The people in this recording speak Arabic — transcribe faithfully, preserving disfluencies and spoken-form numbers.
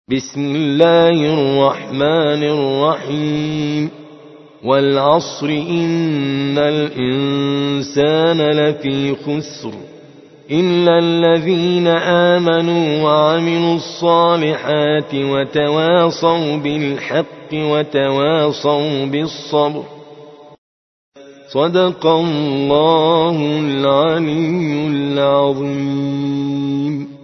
بسم الله الرحمن الرحيم والعصر إن الإنسان لفي خسر إلا الذين آمنوا وعملوا الصالحات وتواصوا بالحق وتواصوا بالصبر. صدق الله العلي العظيم.